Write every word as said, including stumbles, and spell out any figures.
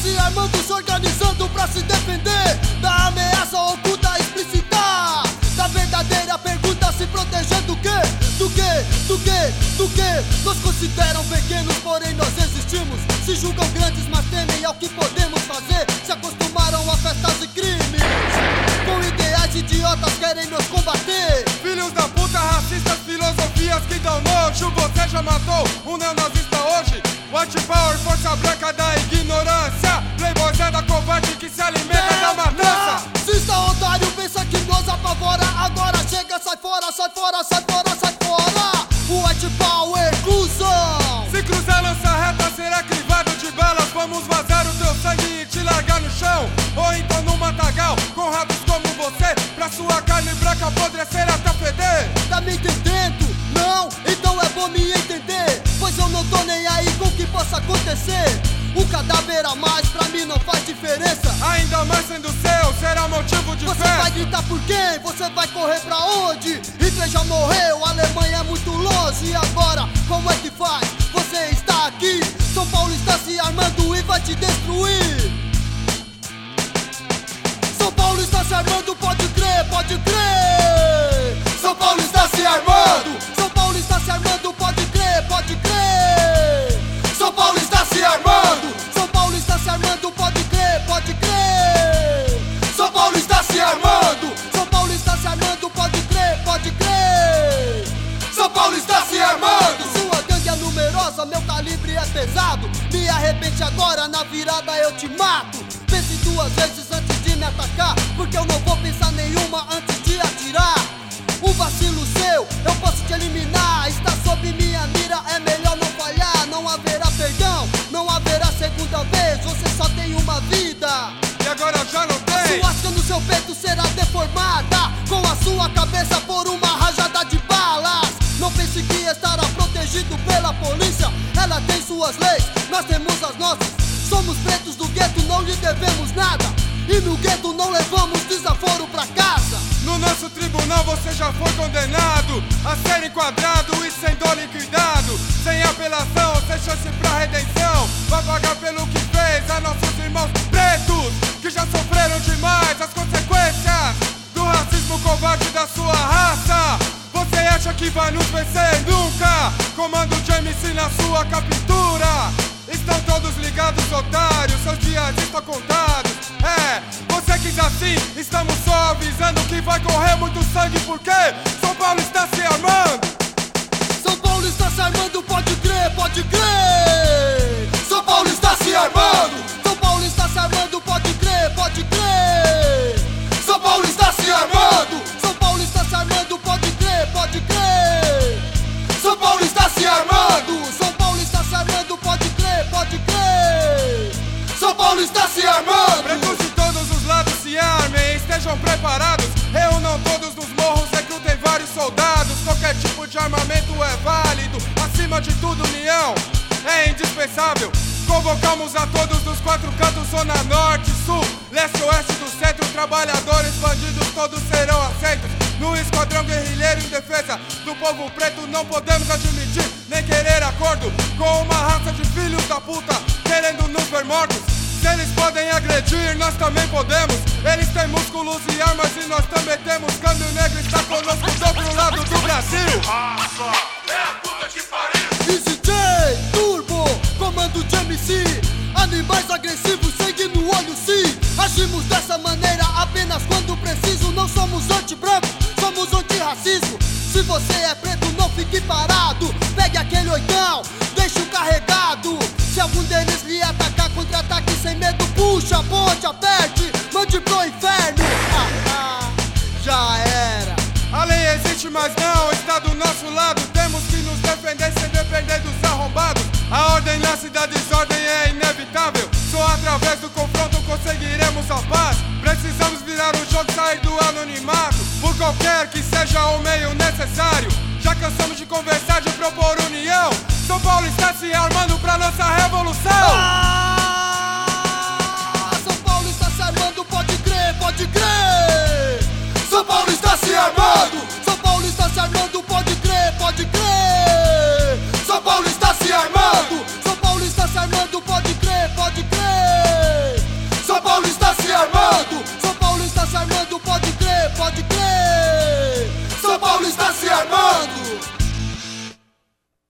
se armando, se organizando pra se defender da ameaça oculta explícita, da verdadeira pergunta, se proteger do quê? Do quê? Do quê? Do quê? Nos consideram pequenos, porém nós existimos. Se julgam grandes, mas temem ao que podemos fazer. Se acostumaram a festas e crimes, com ideais idiotas querem nos combater. Filhos da puta, racistas, filosofias que dão nojo. Você já matou um neonazista hoje? White Power, força branca da ignorância. Playboyzada covarde que se alimenta da matança. Racista, otário, pensa que nos apavora. Agora chega, sai fora, sai fora, sai fora, sai fora. White Power, cuzão. Se cruzar lança reta, será crivado de balas. Vamos vazar o teu sangue e te largar no chão, ou então no matagal, com ratos como você, pra sua carne branca apodrecer até feder. Tá me entendendo? Não? Então é bom me entender, pois eu não tô nem aí com o que possa acontecer. Um cadáver a mais pra mim não faz diferença. Ainda mais sendo seu, será motivo de Você festa. vai gritar por quem? Você vai correr pra onde? Hitler já morreu, a Alemanha é muito longe. E agora, como é que faz? Você está aqui, São Paulo está se armando e vai te destruir. São Paulo está se armando, pode crer, pode crer. São Paulo está se armando. São Paulo está se armando, pode crer, pode crer. São Paulo está se armando. São Paulo está se armando, pode crer, pode crer. São Paulo está se armando. São Paulo está se armando, pode crer, pode crer. São Paulo está se armando. Sua gangue é numerosa, meu calibre é pesado. Me arrepende agora, na virada eu te mato. Pense duas vezes antes de me atacar, porque eu não vou pensar nenhuma antes de atirar. Um vacilo seu, eu posso te eliminar. Está sob minha mira, é melhor não falhar. Não haverá perdão, não haverá segunda vez. Você só tem uma vida, e agora já não tem. a suasca no seu peito será deformada, com a sua cabeça por uma rajada de balas. Não pense que estará protegido pela polícia. Ela tem suas leis, nós temos as nossas. Somos pretos do gueto, não lhe devemos nada. E no gueto não levamos desaforo pra casa. No nosso tribunal você já foi condenado a ser enquadrado e sem dó liquidado, sem apelação, sem chance pra redenção. Vai pagar pelo que fez a nossos irmãos pretos, que já sofreram demais as consequências do racismo covarde da sua raça. Você acha que vai nos vencer? Nunca! Comando de M C na sua captura. Estão todos ligados, otários, seus dias estão contados. É, você quis assim, estamos só avisando que vai correr muito sangue, porque São Paulo está se armando. São Paulo está se armando, pode crer, pode crer. São Paulo está se armando. São Paulo está se armando, pode crer, pode crer. São Paulo está se armando. São Paulo está se armando, pode crer, pode crer. São Paulo está se armando. São Paulo está se armando, pode crer, pode crer. São Paulo está se armando. Pretos de todos os lados se armem, estejam preparados. Reúnam todos nos morros, recrutem vários soldados. Qualquer tipo de armamento é válido, acima de tudo união é indispensável. Convocamos a todos dos quatro cantos, zona norte, sul, leste, oeste do centro. Trabalhadores, bandidos, todos serão aceitos no esquadrão guerrilheiro em defesa do povo preto. Não podemos admitir nem querer acordo com uma raça de filhos da puta querendo nos ver mortos. Se eles podem agredir, nós também podemos. Eles têm músculos e armas e nós também temos. Câmbio negro está conosco do outro lado do Brasil. Raça, é a puta que pariu. Easy J, Turbo, comando de M C. Animais agressivos, sangue no olho sim. Agimos dessa maneira apenas quando preciso. Não somos anti-branco, somos anti-racismo. Se você é preto, não fique parado. Pegue aquele oitão, deixe o carregado. Se algum deles lhe atacar, contra-ataque sem medo. Puxa a ponte, aperte, mande pro inferno. Ah, ah, já era. A lei existe, mas não está do nosso lado. Temos que nos defender sem depender dos arrombados. A ordem nasce da desordem, é inevitável. Só através do confronto conseguiremos a paz. Precisamos virar o jogo, sair do anonimato, por qualquer que seja o meio necessário. Já cansei